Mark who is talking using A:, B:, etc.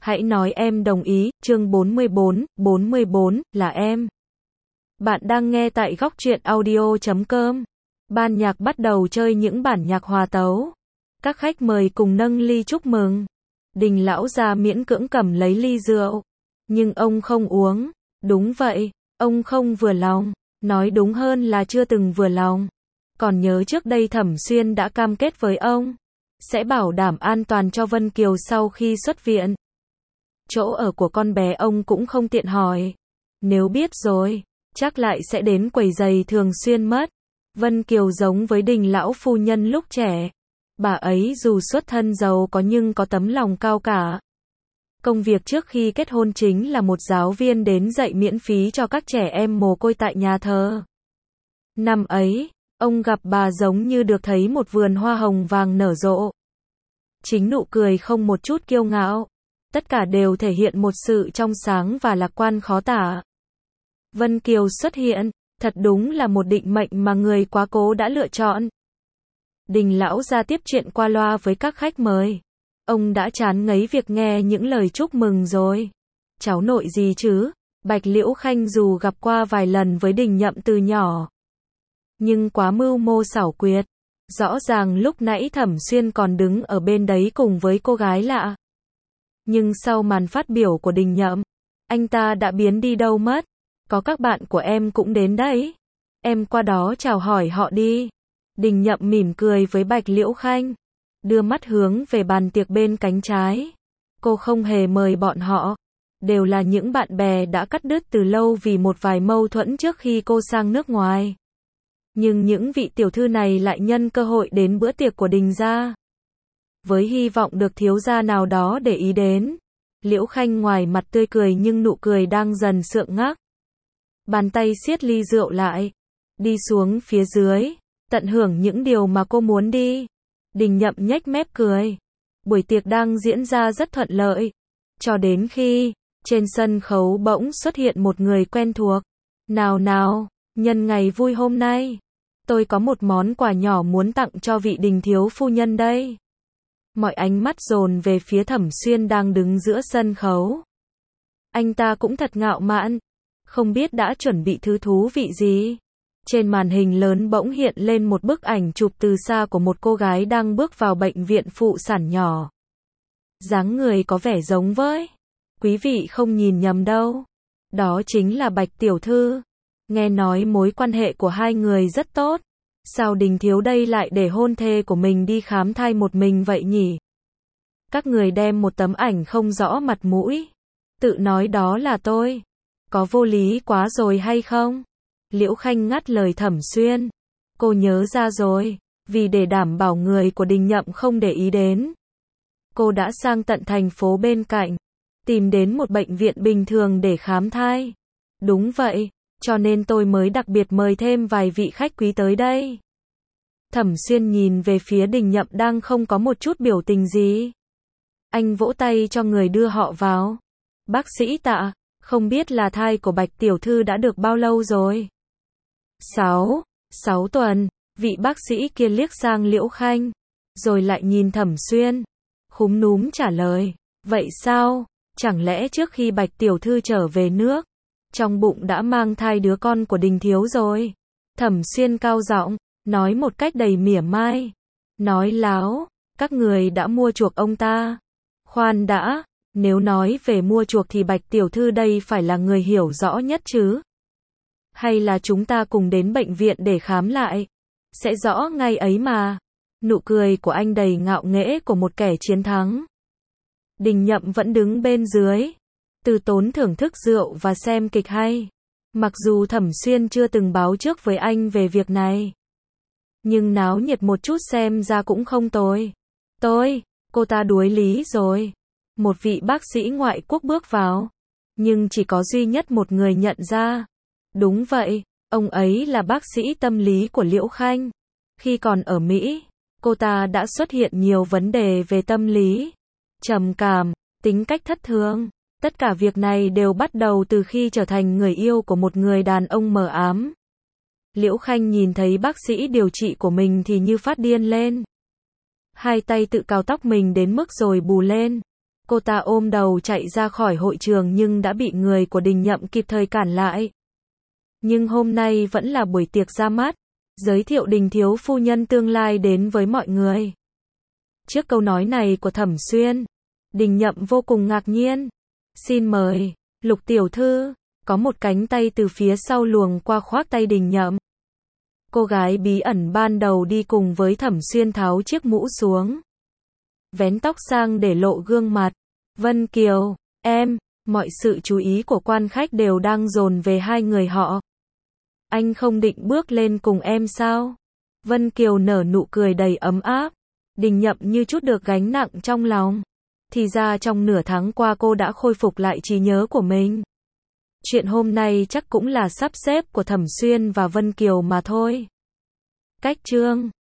A: Hãy nói em đồng ý, chương 44 là em. Bạn đang nghe tại góc truyện audio.com. Ban nhạc bắt đầu chơi những bản nhạc hòa tấu. Các khách mời cùng nâng ly chúc mừng. Đình lão gia miễn cưỡng cầm lấy ly rượu. Nhưng ông không uống. Đúng vậy, ông không vừa lòng. Nói đúng hơn là chưa từng vừa lòng. Còn nhớ trước đây Thẩm Xuyên đã cam kết với ông. Sẽ bảo đảm an toàn cho Vân Kiều sau khi xuất viện. Chỗ ở của con bé ông cũng không tiện hỏi. Nếu biết rồi, chắc lại sẽ đến quấy giày thường xuyên mất. Vân Kiều giống với Đình lão phu nhân lúc trẻ. Bà ấy dù xuất thân giàu có nhưng có tấm lòng cao cả. Công việc trước khi kết hôn chính là một giáo viên đến dạy miễn phí cho các trẻ em mồ côi tại nhà thờ. Năm ấy, ông gặp bà giống như được thấy một vườn hoa hồng vàng nở rộ. Chính nụ cười không một chút kiêu ngạo. Tất cả đều thể hiện một sự trong sáng và lạc quan khó tả. Vân Kiều xuất hiện, thật đúng là một định mệnh mà người quá cố đã lựa chọn. Đình lão ra tiếp chuyện qua loa với các khách mời. Ông đã chán ngấy việc nghe những lời chúc mừng rồi. Cháu nội gì chứ? Bạch Liễu Khanh dù gặp qua vài lần với Đình Nhậm từ nhỏ, nhưng quá mưu mô xảo quyệt. Rõ ràng lúc nãy Thẩm Xuyên còn đứng ở bên đấy cùng với cô gái lạ. Nhưng sau màn phát biểu của Đình Nhậm, anh ta đã biến đi đâu mất. Có các bạn của em cũng đến đấy. Em qua đó chào hỏi họ đi. Đình Nhậm mỉm cười với Bạch Liễu Khanh, đưa mắt hướng về bàn tiệc bên cánh trái. Cô không hề mời bọn họ. Đều là những bạn bè đã cắt đứt từ lâu vì một vài mâu thuẫn trước khi cô sang nước ngoài. Nhưng những vị tiểu thư này lại nhân cơ hội đến bữa tiệc của Đình gia. Với hy vọng được thiếu gia nào đó để ý đến. Liễu Khanh ngoài mặt tươi cười nhưng nụ cười đang dần sượng ngắc. Bàn tay siết ly rượu lại. Đi xuống phía dưới. Tận hưởng những điều mà cô muốn đi. Đình Nhậm nhếch mép cười. Buổi tiệc đang diễn ra rất thuận lợi. Cho đến khi, trên sân khấu bỗng xuất hiện một người quen thuộc. Nào nào, nhân ngày vui hôm nay, tôi có một món quà nhỏ muốn tặng cho vị Đình thiếu phu nhân đây. Mọi ánh mắt dồn về phía Thẩm Xuyên đang đứng giữa sân khấu. Anh ta cũng thật ngạo mạn, không biết đã chuẩn bị thứ thú vị gì. Trên màn hình lớn bỗng hiện lên một bức ảnh chụp từ xa của một cô gái đang bước vào bệnh viện phụ sản nhỏ. Dáng người có vẻ giống với, quý vị không nhìn nhầm đâu. Đó chính là Bạch tiểu thư. Nghe nói mối quan hệ của hai người rất tốt. Sao Đình thiếu đây lại để hôn thê của mình đi khám thai một mình vậy nhỉ? Các người đem một tấm ảnh không rõ mặt mũi. Tự nói đó là tôi. Có vô lý quá rồi hay không? Liễu Khanh ngắt lời Thẩm Xuyên. Cô nhớ ra rồi. Vì để đảm bảo người của Đình Nhậm không để ý đến, cô đã sang tận thành phố bên cạnh, tìm đến một bệnh viện bình thường để khám thai. Đúng vậy, cho nên tôi mới đặc biệt mời thêm vài vị khách quý tới đây. Thẩm Xuyên nhìn về phía Đình Nhậm đang không có một chút biểu tình gì. Anh vỗ tay cho người đưa họ vào. Bác sĩ Tạ, không biết là thai của Bạch tiểu thư đã được bao lâu rồi? 6 tuần, vị bác sĩ kia liếc sang Liễu Khanh, rồi lại nhìn Thẩm Xuyên, khúm núm trả lời. Vậy sao? Chẳng lẽ trước khi Bạch tiểu thư trở về nước, trong bụng đã mang thai đứa con của Đình thiếu rồi? Thẩm Xuyên cao giọng, nói một cách đầy mỉa mai. Nói láo, các người đã mua chuộc ông ta. Khoan đã, nếu nói về mua chuộc thì Bạch tiểu thư đây phải là người hiểu rõ nhất chứ. Hay là chúng ta cùng đến bệnh viện để khám lại? Sẽ rõ ngay ấy mà. Nụ cười của anh đầy ngạo nghễ của một kẻ chiến thắng. Đình Nhậm vẫn đứng bên dưới, từ tốn thưởng thức rượu và xem kịch hay. Mặc dù Thẩm Xuyên chưa từng báo trước với anh về việc này, nhưng náo nhiệt một chút xem ra cũng không tồi. Cô ta đuối lý rồi. Một vị bác sĩ ngoại quốc bước vào, nhưng chỉ có duy nhất một người nhận ra. Đúng vậy, ông ấy là bác sĩ tâm lý của Liễu Khanh. Khi còn ở Mỹ, cô ta đã xuất hiện nhiều vấn đề về tâm lý, trầm cảm, tính cách thất thường. Tất cả việc này đều bắt đầu từ khi trở thành người yêu của một người đàn ông mờ ám. Liễu Khanh nhìn thấy bác sĩ điều trị của mình thì như phát điên lên. Hai tay tự cào tóc mình đến mức rồi bù lên. Cô ta ôm đầu chạy ra khỏi hội trường nhưng đã bị người của Đình Nhậm kịp thời cản lại. Nhưng hôm nay vẫn là buổi tiệc ra mắt, giới thiệu Đình thiếu phu nhân tương lai đến với mọi người. Trước câu nói này của Thẩm Xuyên, Đình Nhậm vô cùng ngạc nhiên. Xin mời, Lục tiểu thư, có một cánh tay từ phía sau luồng qua khoác tay Đình Nhậm. Cô gái bí ẩn ban đầu đi cùng với Thẩm Xuyên tháo chiếc mũ xuống, vén tóc sang để lộ gương mặt. Vân Kiều, em, mọi sự chú ý của quan khách đều đang dồn về hai người họ. Anh không định bước lên cùng em sao? Vân Kiều nở nụ cười đầy ấm áp. Đình Nhậm như chút được gánh nặng trong lòng. Thì ra trong nửa tháng qua cô đã khôi phục lại trí nhớ của mình. Chuyện hôm nay chắc cũng là sắp xếp của Thẩm Xuyên và Vân Kiều mà thôi. Cách chương